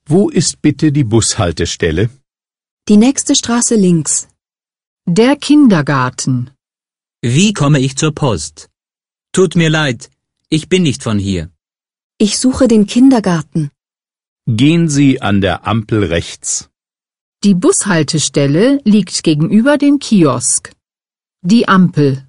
Wo ist bitte die Bushaltestelle? Die nächste Straße links. Der Kindergarten. Wie komme ich zur Post? Tut mir leid, ich bin nicht von hier. Ich suche den Kindergarten. Gehen Sie an der Ampel rechts. Die Bushaltestelle liegt gegenüber dem Kiosk. Die Ampel.